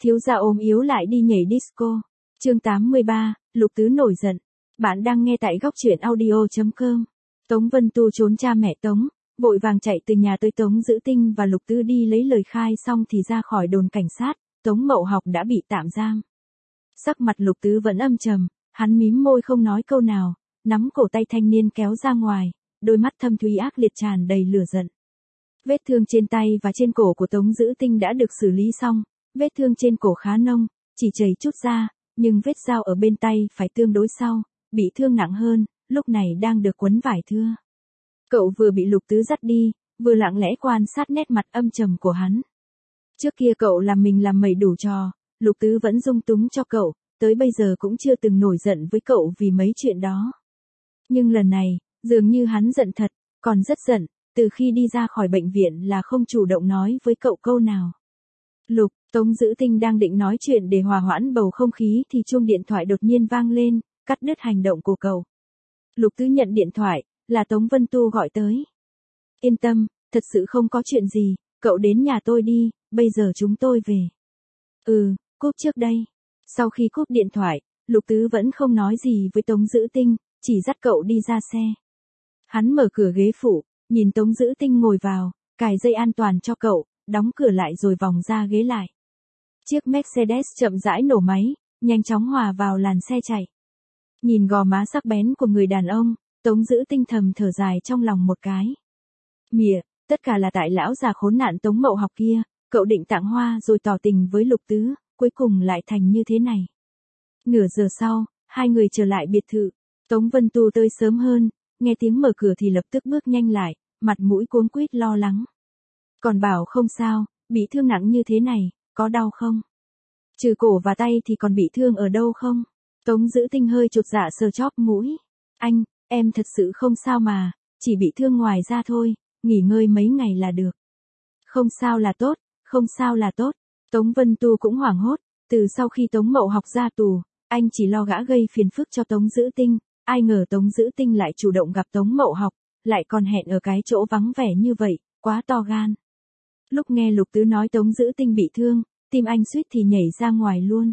Thiếu gia ốm yếu lại đi nhảy disco. Chương 83, Lục Tứ nổi giận. Bạn đang nghe tại góc truyện audio.com. Tống Vân Tu trốn cha mẹ Tống, vội vàng chạy từ nhà tới Tống Dữ Tinh và Lục Tứ đi lấy lời khai xong thì ra khỏi đồn cảnh sát, Tống Mậu Học đã bị tạm giam. Sắc mặt Lục Tứ vẫn âm trầm, hắn mím môi không nói câu nào, nắm cổ tay thanh niên kéo ra ngoài, đôi mắt thâm thúy ác liệt tràn đầy lửa giận. Vết thương trên tay và trên cổ của Tống Dữ Tinh đã được xử lý xong, vết thương trên cổ khá nông, chỉ chảy chút ra, nhưng vết dao ở bên tay phải tương đối sau, bị thương nặng hơn, lúc này đang được quấn vải thưa. Cậu vừa bị Lục Tứ dắt đi, vừa lặng lẽ quan sát nét mặt âm trầm của hắn. Trước kia cậu làm mình làm mẩy đủ trò, Lục Tứ vẫn dung túng cho cậu, tới bây giờ cũng chưa từng nổi giận với cậu vì mấy chuyện đó. Nhưng lần này, dường như hắn giận thật, còn rất giận, từ khi đi ra khỏi bệnh viện là không chủ động nói với cậu câu nào. Tống Dữ Tinh đang định nói chuyện để hòa hoãn bầu không khí thì chuông điện thoại đột nhiên vang lên, cắt đứt hành động của cậu. Lục Tứ nhận điện thoại, là Tống Vân Tu gọi tới. Yên tâm, thật sự không có chuyện gì, cậu đến nhà tôi đi, bây giờ chúng tôi về. Cúp trước đây. Sau khi cúp điện thoại, Lục Tứ vẫn không nói gì với Tống Dữ Tinh, chỉ dắt cậu đi ra xe. Hắn mở cửa ghế phụ, nhìn Tống Dữ Tinh ngồi vào, cài dây an toàn cho cậu, đóng cửa lại rồi vòng ra ghế lại. Chiếc Mercedes chậm rãi nổ máy, nhanh chóng hòa vào làn xe chạy. Nhìn gò má sắc bén của người đàn ông, Tống Dữ Tinh thầm thở dài trong lòng một cái. Mỉa, tất cả là tại lão già khốn nạn Tống Mậu Học kia, cậu định tặng hoa rồi tỏ tình với Lục Tứ, cuối cùng lại thành như thế này. Nửa giờ sau, hai người trở lại biệt thự, Tống Vân Tu tới sớm hơn, nghe tiếng mở cửa thì lập tức bước nhanh lại, mặt mũi cuống quýt lo lắng. Còn bảo không sao, bị thương nặng như thế này, có đau không? Trừ cổ và tay thì còn bị thương ở đâu không? Tống Dữ Tinh hơi chột dạ sờ chóp mũi. Anh, em thật sự không sao mà, chỉ bị thương ngoài da thôi, nghỉ ngơi mấy ngày là được. Không sao là tốt, không sao là tốt. Tống Vân Tu cũng hoảng hốt, từ sau khi Tống Mậu Học ra tù, anh chỉ lo gã gây phiền phức cho Tống Dữ Tinh, ai ngờ Tống Dữ Tinh lại chủ động gặp Tống Mậu Học, lại còn hẹn ở cái chỗ vắng vẻ như vậy, quá to gan. Lúc nghe Lục Tứ nói Tống Dữ Tinh bị thương, tim anh suýt thì nhảy ra ngoài luôn.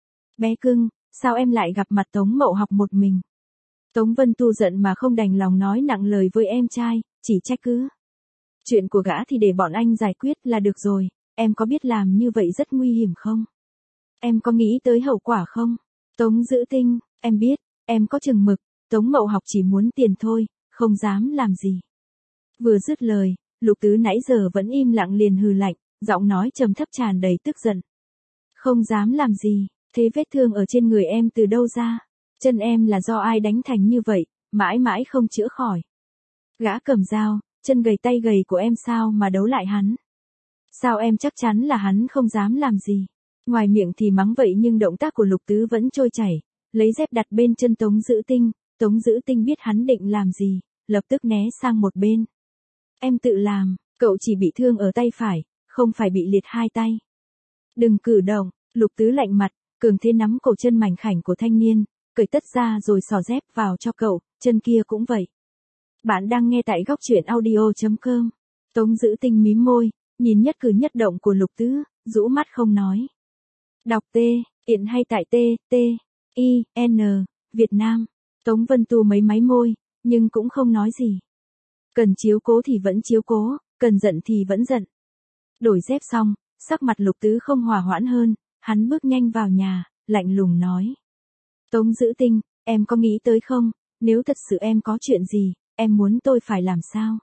Bé cưng, sao em lại gặp mặt Tống Mậu Học một mình? Tống Vân Tu giận mà không đành lòng nói nặng lời với em trai, chỉ trách cứ. Chuyện của gã thì để bọn anh giải quyết là được rồi, em có biết làm như vậy rất nguy hiểm không? Em có nghĩ tới hậu quả không? Tống Dữ Tinh, em biết, em có chừng mực, Tống Mậu Học chỉ muốn tiền thôi, không dám làm gì. Vừa dứt lời, Lục Tứ nãy giờ vẫn im lặng liền hừ lạnh, giọng nói trầm thấp tràn đầy tức giận. Không dám làm gì, thế vết thương ở trên người em từ đâu ra? Chân em là do ai đánh thành như vậy, mãi mãi không chữa khỏi. Gã cầm dao, chân gầy tay gầy của em sao mà đấu lại hắn? Sao em chắc chắn là hắn không dám làm gì? Ngoài miệng thì mắng vậy nhưng động tác của Lục Tứ vẫn trôi chảy, lấy dép đặt bên chân Tống Dữ Tinh, Tống Dữ Tinh biết hắn định làm gì, lập tức né sang một bên. Em tự làm, cậu chỉ bị thương ở tay phải, không phải bị liệt hai tay. Đừng cử động, Lục Tứ lạnh mặt, cường thế nắm cổ chân mảnh khảnh của thanh niên, cởi tất ra rồi xỏ dép vào cho cậu, chân kia cũng vậy. Bạn đang nghe tại góc truyện audio.com. Tống Dữ Tinh mím môi, nhìn nhất cử nhất động của Lục Tứ, rũ mắt không nói. Đọc T, Hiện hay tại T, T, I, N, Việt Nam. Tống Vân Tu mấy máy môi, nhưng cũng không nói gì. Cần chiếu cố thì vẫn chiếu cố, cần giận thì vẫn giận. Đổi dép xong, sắc mặt Lục Tứ không hòa hoãn hơn, hắn bước nhanh vào nhà, lạnh lùng nói. Tống Dữ Tinh, em có nghĩ tới không, nếu thật sự em có chuyện gì, em muốn tôi phải làm sao?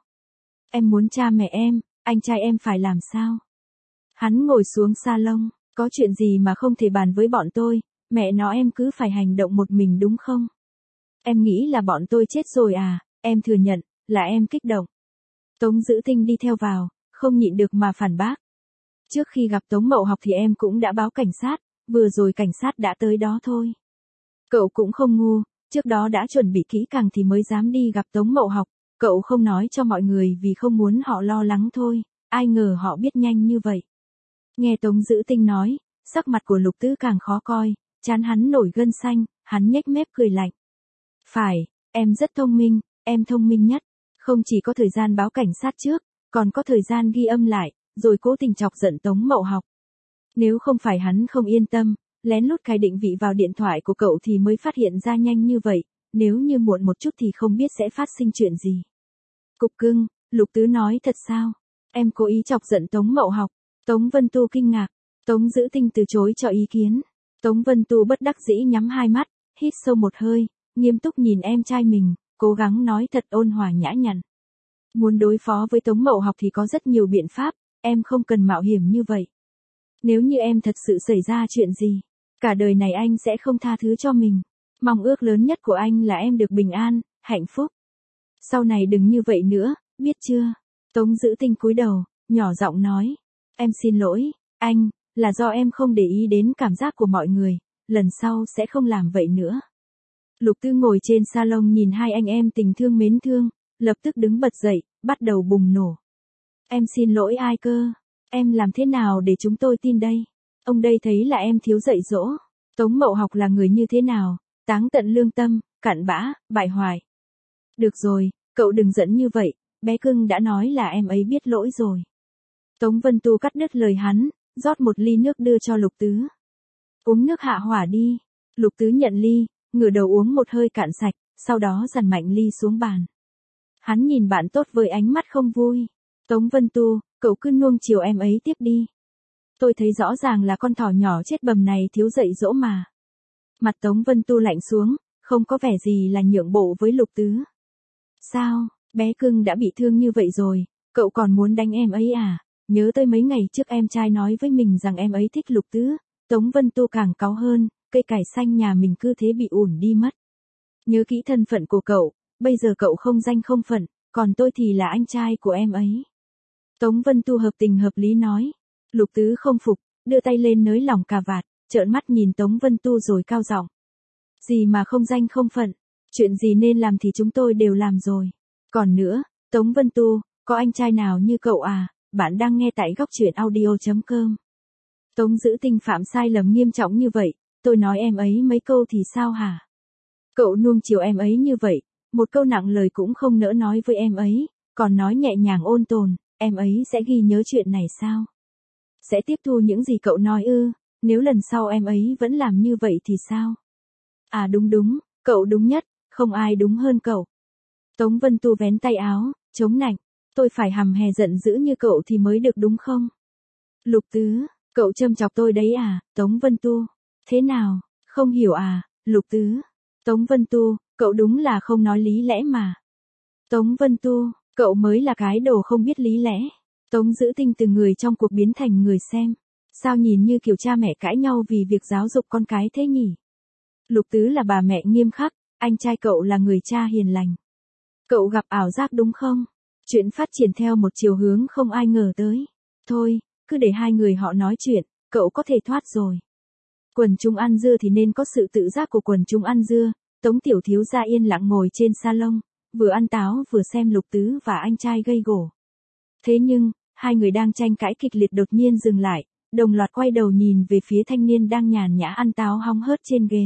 Em muốn cha mẹ em, anh trai em phải làm sao? Hắn ngồi xuống salon, có chuyện gì mà không thể bàn với bọn tôi, mẹ nó em cứ phải hành động một mình đúng không? Em nghĩ là bọn tôi chết rồi à, em thừa nhận, là em kích động. Tống Dữ Tinh đi theo vào, không nhịn được mà phản bác. Trước khi gặp Tống Mậu Học thì em cũng đã báo cảnh sát, vừa rồi cảnh sát đã tới đó thôi. Cậu cũng không ngu, trước đó đã chuẩn bị kỹ càng thì mới dám đi gặp Tống Mậu Học, cậu không nói cho mọi người vì không muốn họ lo lắng thôi, ai ngờ họ biết nhanh như vậy. Nghe Tống Dữ Tinh nói, sắc mặt của Lục Tứ càng khó coi, trán hắn nổi gân xanh, hắn nhếch mép cười lạnh. Phải, em rất thông minh, em thông minh nhất, không chỉ có thời gian báo cảnh sát trước, còn có thời gian ghi âm lại, rồi cố tình chọc giận Tống Mậu Học. Nếu không phải hắn không yên tâm, lén lút cài định vị vào điện thoại của cậu thì mới phát hiện ra nhanh như vậy, nếu như muộn một chút thì không biết sẽ phát sinh chuyện gì. Cục cưng, Lục Tứ nói thật sao? Em cố ý chọc giận Tống Mậu Học. Tống Vân Tu kinh ngạc. Tống Dữ Tinh từ chối cho ý kiến. Tống Vân Tu bất đắc dĩ nhắm hai mắt, hít sâu một hơi, nghiêm túc nhìn em trai mình, cố gắng nói thật ôn hòa nhã nhặn. Muốn đối phó với Tống Mậu Học thì có rất nhiều biện pháp, em không cần mạo hiểm như vậy. Nếu như em thật sự xảy ra chuyện gì, cả đời này anh sẽ không tha thứ cho mình. Mong ước lớn nhất của anh là em được bình an, hạnh phúc. Sau này đừng như vậy nữa, biết chưa? Tống Dữ Tinh cúi đầu, nhỏ giọng nói. Em xin lỗi, anh, là do em không để ý đến cảm giác của mọi người, lần sau sẽ không làm vậy nữa. Lục Tư ngồi trên salon nhìn hai anh em tình thương mến thương, lập tức đứng bật dậy, bắt đầu bùng nổ. Em xin lỗi ai cơ? Em làm thế nào để chúng tôi tin đây? Ông đây thấy là em thiếu dạy dỗ. Tống Mậu Học là người như thế nào? Táng tận lương tâm, cặn bã, bại hoại. Được rồi, cậu đừng giận như vậy, bé cưng đã nói là em ấy biết lỗi rồi. Tống Vân Tu cắt đứt lời hắn, rót một ly nước đưa cho Lục Tứ. Uống nước hạ hỏa đi. Lục Tứ nhận ly, ngửa đầu uống một hơi cạn sạch, sau đó dằn mạnh ly xuống bàn. Hắn nhìn bạn tốt với ánh mắt không vui. Tống Vân Tu, cậu cứ nuông chiều em ấy tiếp đi. Tôi thấy rõ ràng là con thỏ nhỏ chết bầm này thiếu dạy dỗ mà. Mặt Tống Vân Tu lạnh xuống, không có vẻ gì là nhượng bộ với Lục Tứ. Sao, bé cưng đã bị thương như vậy rồi, cậu còn muốn đánh em ấy à? Nhớ tới mấy ngày trước em trai nói với mình rằng em ấy thích Lục Tứ, Tống Vân Tu càng cáu hơn, cây cải xanh nhà mình cứ thế bị ủn đi mất. Nhớ kỹ thân phận của cậu, bây giờ cậu không danh không phận, còn tôi thì là anh trai của em ấy. Tống Vân Tu hợp tình hợp lý nói. Lục Tứ không phục, đưa tay lên nới lỏng cà vạt, trợn mắt nhìn Tống Vân Tu rồi cao giọng. Gì mà không danh không phận, chuyện gì nên làm thì chúng tôi đều làm rồi. Còn nữa, Tống Vân Tu, có anh trai nào như cậu à? Bạn đang nghe tại góc truyện audio.com. Tống Dữ Tinh phạm sai lầm nghiêm trọng như vậy, tôi nói em ấy mấy câu thì sao hả? Cậu nuông chiều em ấy như vậy, một câu nặng lời cũng không nỡ nói với em ấy, còn nói nhẹ nhàng ôn tồn, em ấy sẽ ghi nhớ chuyện này sao? Sẽ tiếp thu những gì cậu nói ư? Nếu lần sau em ấy vẫn làm như vậy thì sao? À đúng, cậu đúng nhất, không ai đúng hơn cậu. Tống Vân Tu vén tay áo, chống nạnh, tôi phải hầm hè giận dữ như cậu thì mới được đúng không? Lục Tứ, cậu châm chọc tôi đấy à? Tống Vân Tu, thế nào, không hiểu à? Lục Tứ, Tống Vân Tu, cậu đúng là không nói lý lẽ mà. Tống Vân Tu, cậu mới là cái đồ không biết lý lẽ. Tống Dữ Tinh từ người trong cuộc biến thành người xem. Sao nhìn như kiểu cha mẹ cãi nhau vì việc giáo dục con cái thế nhỉ? Lục Tứ là bà mẹ nghiêm khắc, anh trai cậu là người cha hiền lành. Cậu gặp ảo giác đúng không? Chuyện phát triển theo một chiều hướng không ai ngờ tới. Thôi, cứ để hai người họ nói chuyện, cậu có thể thoát rồi. Quần chúng ăn dưa thì nên có sự tự giác của quần chúng ăn dưa. Tống tiểu thiếu gia yên lặng ngồi trên salon, vừa ăn táo vừa xem Lục Tứ và anh trai gây gổ. Thế nhưng, hai người đang tranh cãi kịch liệt đột nhiên dừng lại, đồng loạt quay đầu nhìn về phía thanh niên đang nhàn nhã ăn táo hóng hớt trên ghế.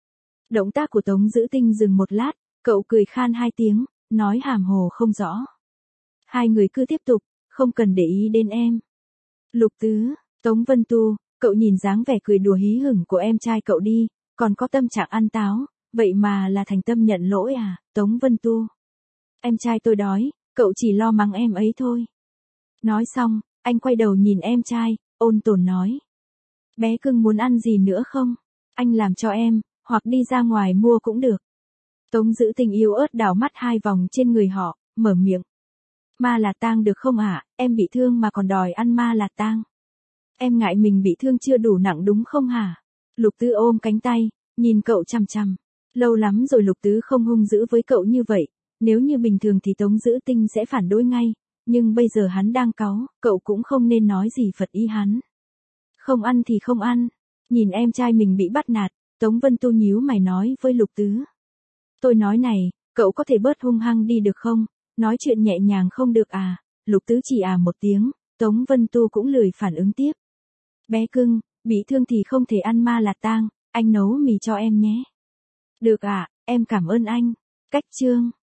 Động tác của Tống Dữ Tinh dừng một lát, cậu cười khan hai tiếng, nói hàm hồ không rõ. Hai người cứ tiếp tục, không cần để ý đến em. Lục Tứ, Tống Vân Tu, cậu nhìn dáng vẻ cười đùa hí hửng của em trai cậu đi, còn có tâm trạng ăn táo, vậy mà là thành tâm nhận lỗi à? Tống Vân Tu, em trai tôi đói, cậu chỉ lo mắng em ấy thôi. Nói xong, anh quay đầu nhìn em trai, ôn tồn nói. Bé cưng muốn ăn gì nữa không? Anh làm cho em, hoặc đi ra ngoài mua cũng được. Tống Dữ Tinh yếu ớt đảo mắt hai vòng trên người họ, mở miệng. Ma là tang được không ạ? Em bị thương mà còn đòi ăn ma là tang. Em ngại mình bị thương chưa đủ nặng đúng không hả? Lục Tứ ôm cánh tay, nhìn cậu chằm chằm. Lâu lắm rồi Lục Tứ không hung dữ với cậu như vậy, nếu như bình thường thì Tống Dữ Tinh sẽ phản đối ngay, nhưng bây giờ hắn đang cáu, cậu cũng không nên nói gì phật ý hắn. Không ăn thì không ăn. Nhìn em trai mình bị bắt nạt, Tống Vân Tu nhíu mày nói với Lục Tứ. Tôi nói này, cậu có thể bớt hung hăng đi được không? Nói chuyện nhẹ nhàng không được à? Lục Tứ chỉ một tiếng, Tống Vân Tu cũng lười phản ứng tiếp. Bé cưng, bị thương thì không thể ăn ma là tang, anh nấu mì cho em nhé. Được ạ, em cảm ơn anh. Cách chương